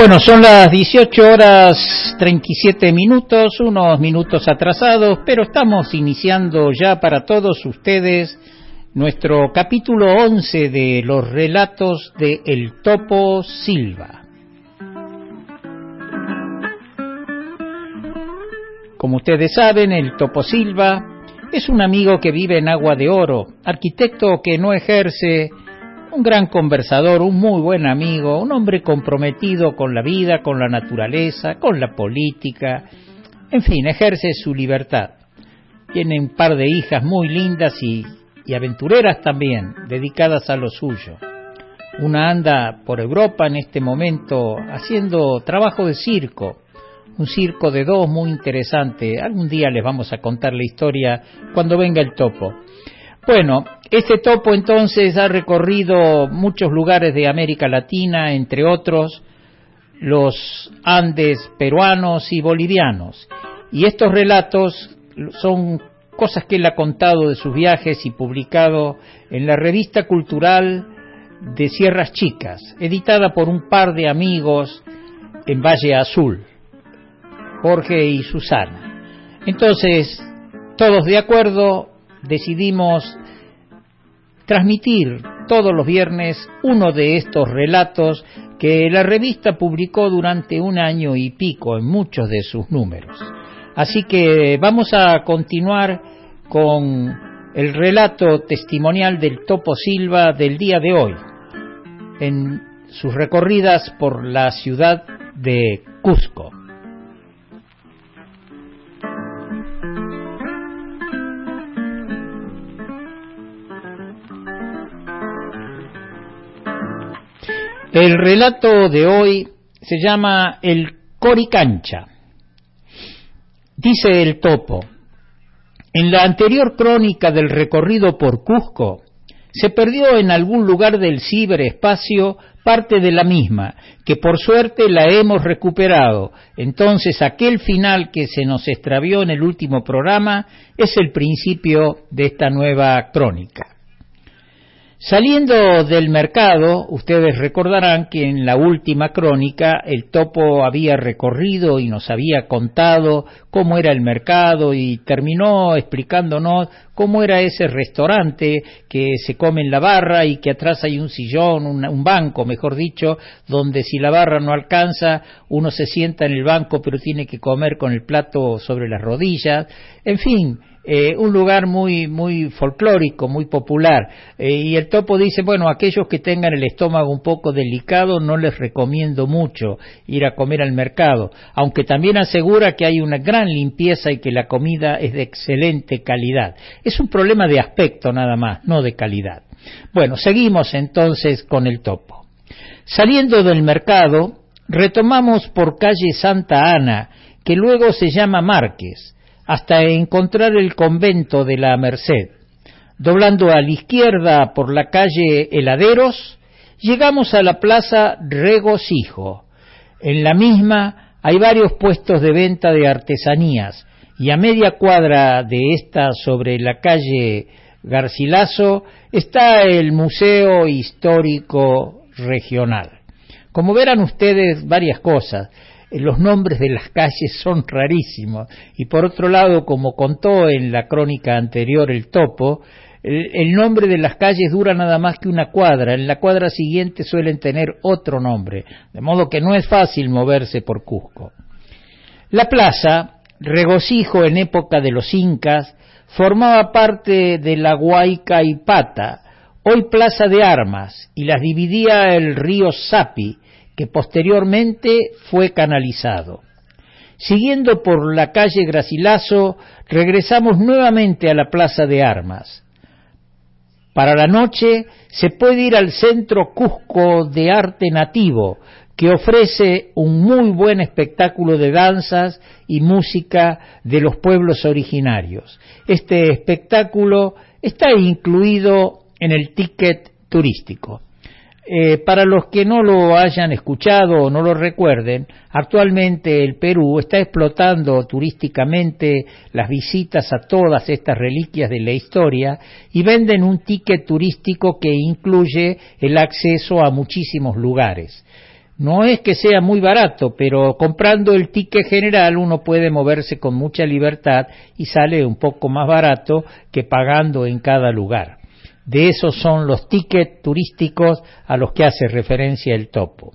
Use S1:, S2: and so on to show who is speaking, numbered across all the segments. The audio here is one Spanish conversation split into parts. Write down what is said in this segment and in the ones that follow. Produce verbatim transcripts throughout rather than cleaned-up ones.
S1: Bueno, son las dieciocho horas treinta y siete minutos, unos minutos atrasados, pero estamos iniciando ya para todos ustedes nuestro capítulo once de los relatos de El Topo Silva. Como ustedes saben, el Topo Silva es un amigo que vive en Agua de Oro, arquitecto que no ejerce, un gran conversador, un muy buen amigo, un hombre comprometido con la vida, con la naturaleza, con la política, en fin, ejerce su libertad. Tiene un par de hijas muy lindas y, y aventureras también, dedicadas a lo suyo. Una anda por Europa en este momento haciendo trabajo de circo, un circo de dos muy interesante. Algún día les vamos a contar la historia cuando venga el Topo. Bueno, este Topo entonces ha recorrido muchos lugares de América Latina, entre otros los Andes peruanos y bolivianos. Y estos relatos son cosas que él ha contado de sus viajes y publicado en la revista cultural de Sierras Chicas, editada por un par de amigos en Valle Azul, Jorge y Susana. Entonces, todos de acuerdo, decidimos transmitir todos los viernes uno de estos relatos que la revista publicó durante un año y pico en muchos de sus números. Así que vamos a continuar con el relato testimonial del Topo Silva del día de hoy, en sus recorridas por la ciudad de Cusco. El relato de hoy se llama El Coricancha. Dice el Topo: en la anterior crónica del recorrido por Cusco, se perdió en algún lugar del ciberespacio parte de la misma, que por suerte la hemos recuperado. Entonces aquel final que se nos extravió en el último programa es el principio de esta nueva crónica. Saliendo del mercado, ustedes recordarán que en la última crónica el Topo había recorrido y nos había contado cómo era el mercado y terminó explicándonos cómo era ese restaurante que se come en la barra y que atrás hay un sillón, un, un banco, mejor dicho, donde si la barra no alcanza, uno se sienta en el banco pero tiene que comer con el plato sobre las rodillas, en fin. Eh, un lugar muy muy folclórico, muy popular, eh, y el Topo dice, bueno, aquellos que tengan el estómago un poco delicado no les recomiendo mucho ir a comer al mercado, aunque también asegura que hay una gran limpieza y que la comida es de excelente calidad. Es un problema de aspecto nada más, no de calidad. Bueno, seguimos entonces con el Topo. Saliendo del mercado, retomamos por calle Santa Ana, que luego se llama Márquez, hasta encontrar el convento de la Merced. Doblando a la izquierda por la calle Heladeros, llegamos a la plaza Regocijo. En la misma hay varios puestos de venta de artesanías, y a media cuadra de esta, sobre la calle Garcilaso, está el Museo Histórico Regional. Como verán ustedes, varias cosas. Los nombres de las calles son rarísimos, y por otro lado, como contó en la crónica anterior el Topo, el, el nombre de las calles dura nada más que una cuadra, en la cuadra siguiente suelen tener otro nombre, de modo que no es fácil moverse por Cusco. La plaza, Regocijo en época de los incas, formaba parte de la Huaycaipata, hoy Plaza de Armas, y las dividía el río Sapi, que posteriormente fue canalizado. Siguiendo por la calle Garcilaso, regresamos nuevamente a la Plaza de Armas. Para la noche se puede ir al Centro Cusco de Arte Nativo, que ofrece un muy buen espectáculo de danzas y música de los pueblos originarios. Este espectáculo está incluido en el ticket turístico. Eh, para los que no lo hayan escuchado o no lo recuerden, actualmente el Perú está explotando turísticamente las visitas a todas estas reliquias de la historia y venden un ticket turístico que incluye el acceso a muchísimos lugares. No es que sea muy barato, pero comprando el ticket general uno puede moverse con mucha libertad y sale un poco más barato que pagando en cada lugar. De esos son los tickets turísticos a los que hace referencia el topo.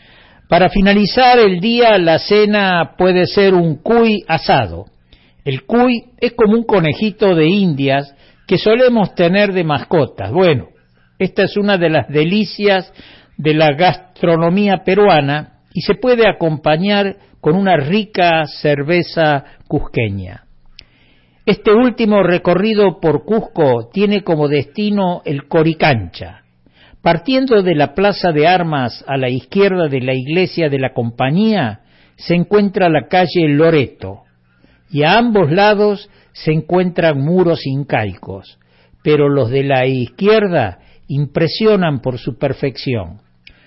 S1: Para finalizar el día, la cena puede ser un cuy asado. El cuy es como un conejito de Indias que solemos tener de mascotas. Bueno, esta es una de las delicias de la gastronomía peruana y se puede acompañar con una rica cerveza cusqueña. Este último recorrido por Cusco tiene como destino el Coricancha. Partiendo de la Plaza de Armas a la izquierda de la iglesia de la Compañía se encuentra la calle Loreto y a ambos lados se encuentran muros incaicos, pero los de la izquierda impresionan por su perfección.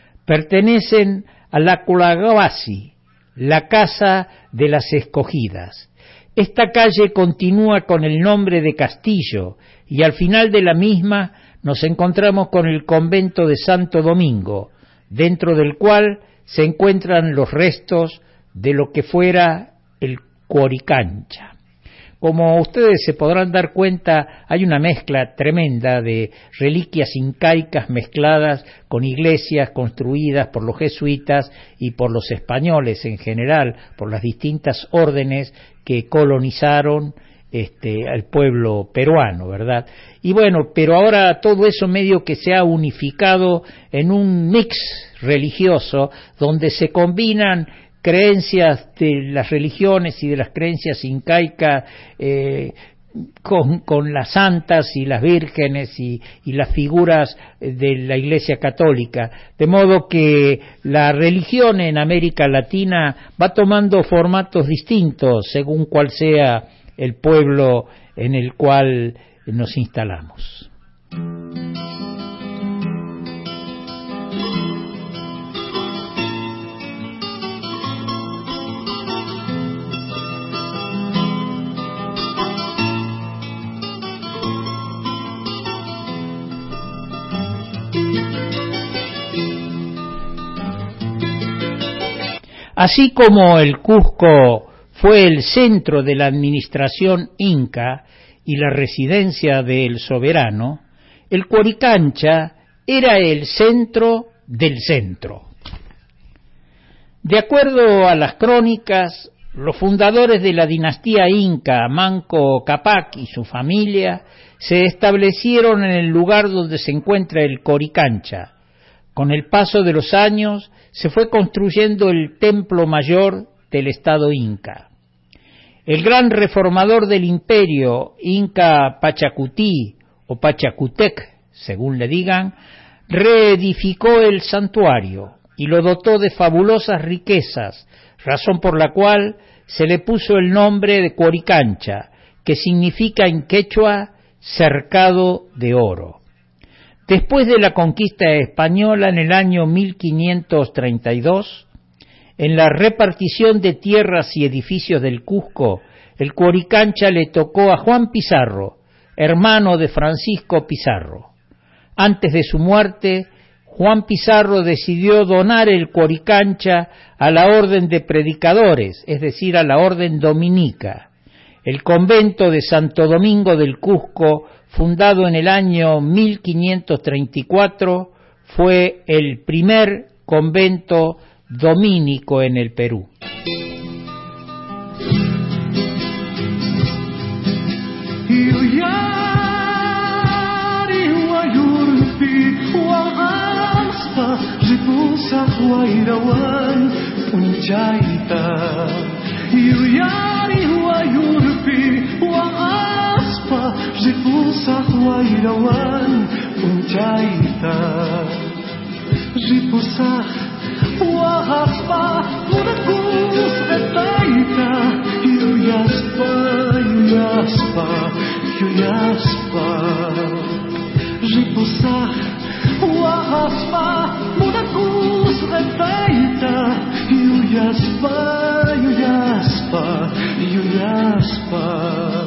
S1: Pertenecen a la Culagawasi, la Casa de las Escogidas. Esta calle continúa con el nombre de Castillo y al final de la misma nos encontramos con el convento de Santo Domingo, dentro del cual se encuentran los restos de lo que fuera el Coricancha. Como ustedes se podrán dar cuenta, hay una mezcla tremenda de reliquias incaicas mezcladas con iglesias construidas por los jesuitas y por los españoles en general, por las distintas órdenes que colonizaron este, al pueblo peruano, ¿verdad? Y bueno, pero ahora todo eso medio que se ha unificado en un mix religioso donde se combinan creencias de las religiones y de las creencias incaicas eh, con, con las santas y las vírgenes y, y las figuras de la Iglesia Católica, de modo que la religión en América Latina va tomando formatos distintos según cuál sea el pueblo en el cual nos instalamos. Así como el Cusco fue el centro de la administración inca y la residencia del soberano, el Coricancha era el centro del centro. De acuerdo a las crónicas, los fundadores de la dinastía inca, Manco Cápac y su familia, se establecieron en el lugar donde se encuentra el Coricancha. Con el paso de los años se fue construyendo el templo mayor del estado inca. El gran reformador del imperio, Inca Pachacuti o Pachacutec, según le digan, reedificó el santuario y lo dotó de fabulosas riquezas, razón por la cual se le puso el nombre de Coricancha, que significa en quechua cercado de oro. Después de la conquista española en el año mil quinientos treinta y dos, en la repartición de tierras y edificios del Cusco, el Coricancha le tocó a Juan Pizarro, hermano de Francisco Pizarro. Antes de su muerte, Juan Pizarro decidió donar el Coricancha a la orden de predicadores, es decir, a la orden dominica. El convento de Santo Domingo del Cusco, fundado en el año mil quinientos treinta y cuatro, fue el primer convento dominico en el Perú.
S2: Wahaspa, mudakus etaita, yuyaspa, yuyaspa, yuyaspa. Ripusah, wahaspa, mudakus etaita, yuyaspa, yuyaspa, yuyaspa.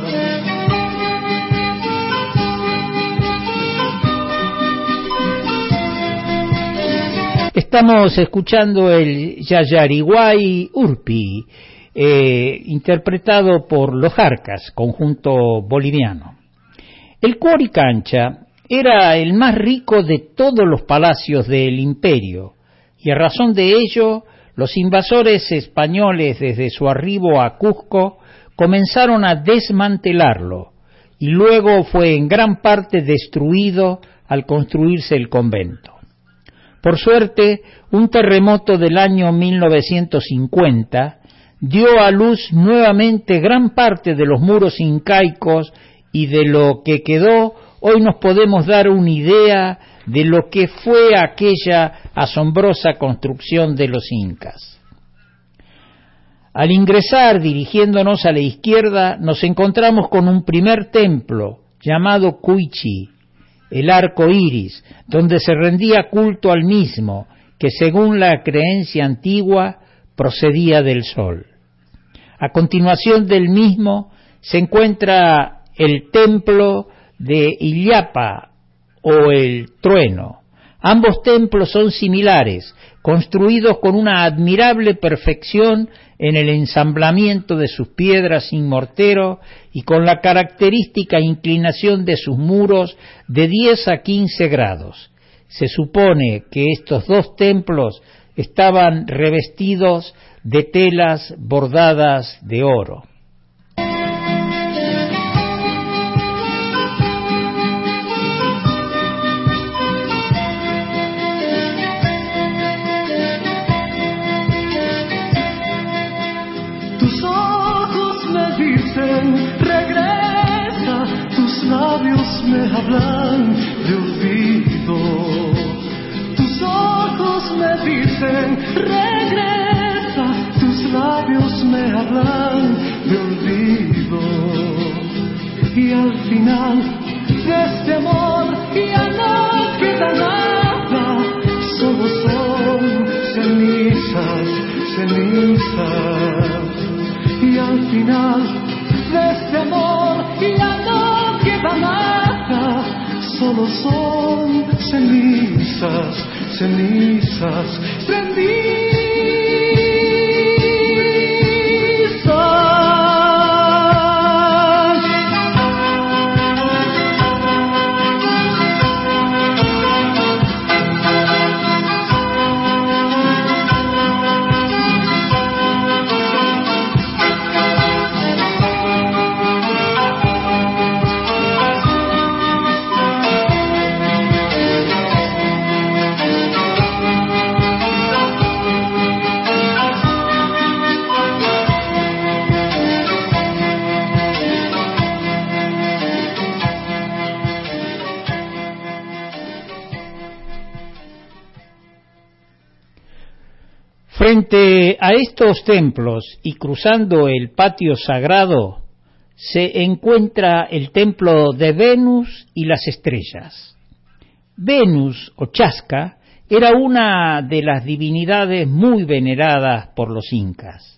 S1: Estamos escuchando el Yayariguay Urpi, eh, interpretado por Los Jarcas, conjunto boliviano. El Cuoricancha era el más rico de todos los palacios del imperio, y a razón de ello, los invasores españoles desde su arribo a Cusco comenzaron a desmantelarlo, y luego fue en gran parte destruido al construirse el convento. Por suerte, un terremoto del año mil novecientos cincuenta dio a luz nuevamente gran parte de los muros incaicos, y de lo que quedó hoy nos podemos dar una idea de lo que fue aquella asombrosa construcción de los incas. Al ingresar, dirigiéndonos a la izquierda, nos encontramos con un primer templo llamado Cuichi, el arco iris, donde se rendía culto al mismo, que según la creencia antigua procedía del sol. A continuación del mismo se encuentra el templo de Illapa o el trueno. Ambos templos son similares, construidos con una admirable perfección en el ensamblamiento de sus piedras sin mortero y con la característica inclinación de sus muros de diez a quince grados. Se supone que estos dos templos estaban revestidos de telas bordadas de oro.
S2: Regresa, tus labios me hablan de olvido. Tus ojos me dicen, regresa, tus labios me hablan de olvido. Y al final de este amor ya no queda nada, solo son cenizas, cenizas. Y al final de este amor ya no queda nada, solo son cenizas, cenizas, cenizas.
S1: Frente a estos templos y cruzando el patio sagrado se encuentra el templo de Venus y las estrellas. Venus o Chasca era una de las divinidades muy veneradas por los incas.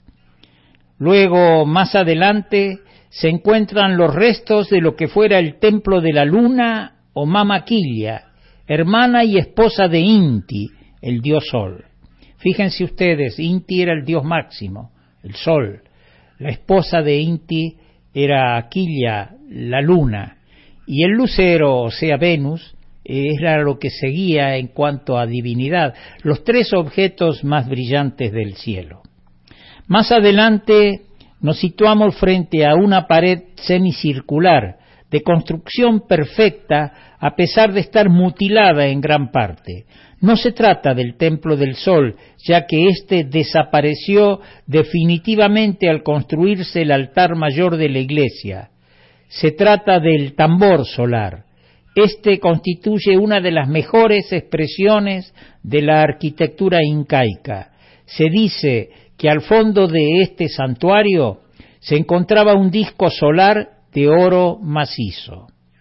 S1: Luego, más adelante, se encuentran los restos de lo que fuera el templo de la luna o Mama Quilla, hermana y esposa de Inti, el dios sol. Fíjense ustedes, Inti era el dios máximo, el sol. La esposa de Inti era Quilla, la luna. Y el lucero, o sea, Venus, era lo que seguía en cuanto a divinidad, los tres objetos más brillantes del cielo. Más adelante nos situamos frente a una pared semicircular, de construcción perfecta, a pesar de estar mutilada en gran parte. No se trata del Templo del Sol, ya que éste desapareció definitivamente al construirse el altar mayor de la iglesia. Se trata del tambor solar. Este constituye una de las mejores expresiones de la arquitectura incaica. Se dice que al fondo de este santuario se encontraba un disco solar de oro macizo.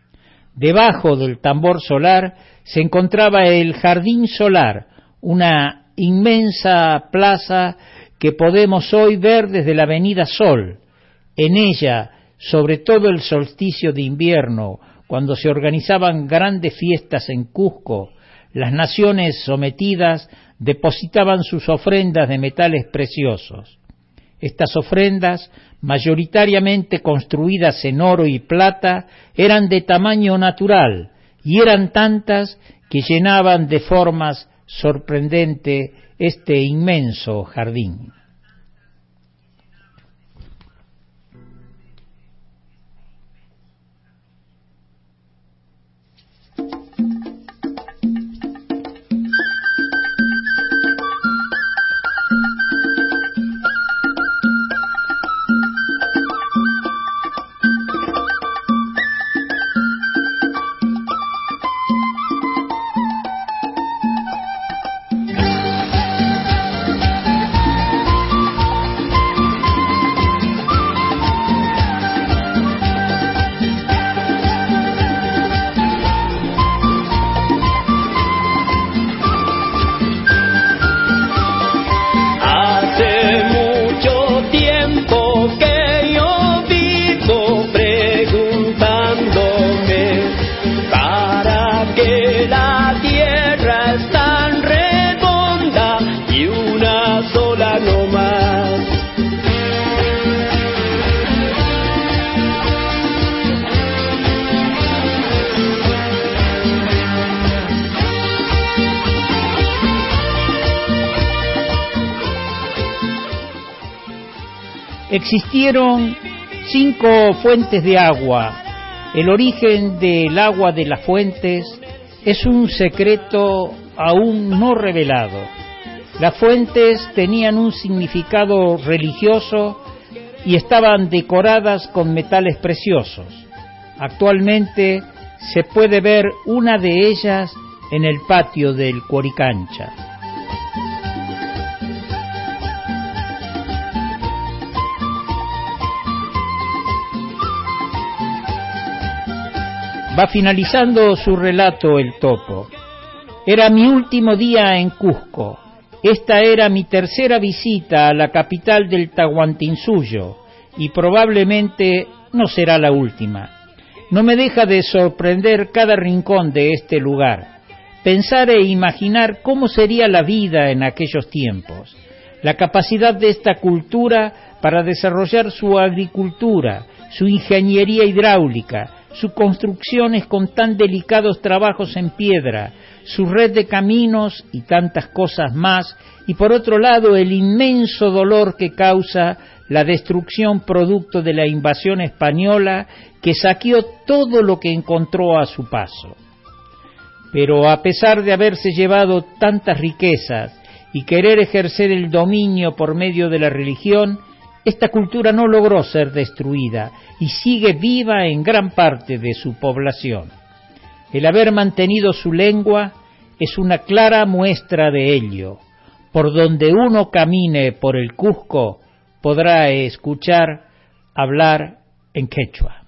S1: Debajo del tambor solar se encontraba el jardín solar, una inmensa plaza que podemos hoy ver desde la avenida Sol. En ella, sobre todo el solsticio de invierno, cuando se organizaban grandes fiestas en Cusco, las naciones sometidas depositaban sus ofrendas de metales preciosos. Estas ofrendas, mayoritariamente construidas en oro y plata, eran de tamaño natural y eran tantas que llenaban de formas sorprendentes este inmenso jardín. Existieron cinco fuentes de agua. El origen del agua de las fuentes es un secreto aún no revelado. Las fuentes tenían un significado religioso y estaban decoradas con metales preciosos. Actualmente se puede ver una de ellas en el patio del Cuoricancha. Va finalizando su relato el topo. Era mi último día en Cusco. Esta era mi tercera visita a la capital del Tahuantinsuyo y probablemente no será la última. No me deja de sorprender cada rincón de este lugar. Pensar e imaginar cómo sería la vida en aquellos tiempos. La capacidad de esta cultura para desarrollar su agricultura, su ingeniería hidráulica, sus construcciones con tan delicados trabajos en piedra, su red de caminos y tantas cosas más, y por otro lado el inmenso dolor que causa la destrucción producto de la invasión española que saqueó todo lo que encontró a su paso. Pero a pesar de haberse llevado tantas riquezas y querer ejercer el dominio por medio de la religión, esta cultura no logró ser destruida y sigue viva en gran parte de su población. El haber mantenido su lengua es una clara muestra de ello. Por donde uno camine por el Cusco podrá escuchar hablar en quechua.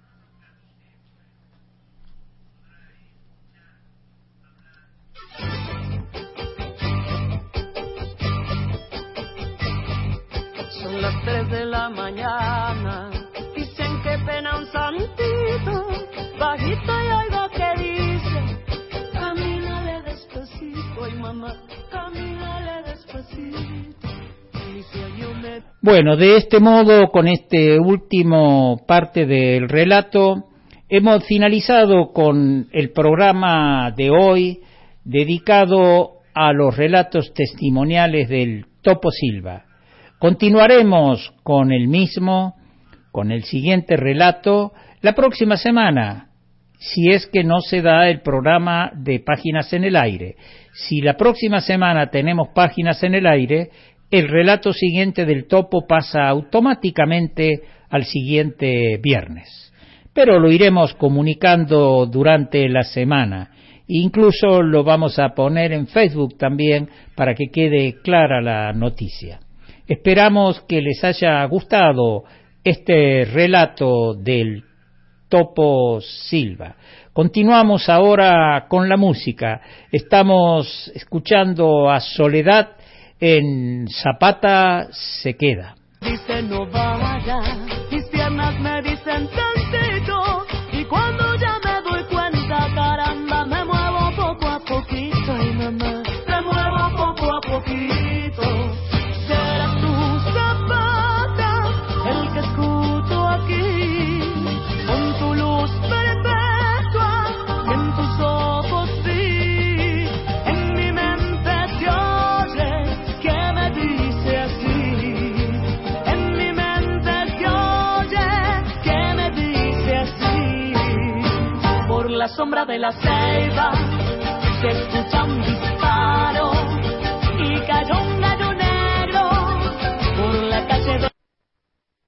S2: Son las tres de la mañana, dicen que pena un santito, bajito y algo que dice, camínale despacito, ay mamá, camínale despacito.
S1: Bueno, de este modo, con este último parte del relato, hemos finalizado con el programa de hoy dedicado a los relatos testimoniales del Topo Silva. Continuaremos con el mismo, con el siguiente relato, la próxima semana, si es que no se da el programa de Páginas en el Aire. Si la próxima semana tenemos Páginas en el Aire, el relato siguiente del Topo pasa automáticamente al siguiente viernes. Pero lo iremos comunicando durante la semana. Incluso lo vamos a poner en Facebook también para que quede clara la noticia. Esperamos que les haya gustado este relato del Topo Silva. Continuamos ahora con la música. Estamos escuchando a Soledad en Zapata se queda.
S2: Dice no vaya, mis piernas me dicen tantito, y cuando ya me doy cuenta, caramba, me muevo poco a poquito. la sombra de la ceiba se escucha un disparo y cayó un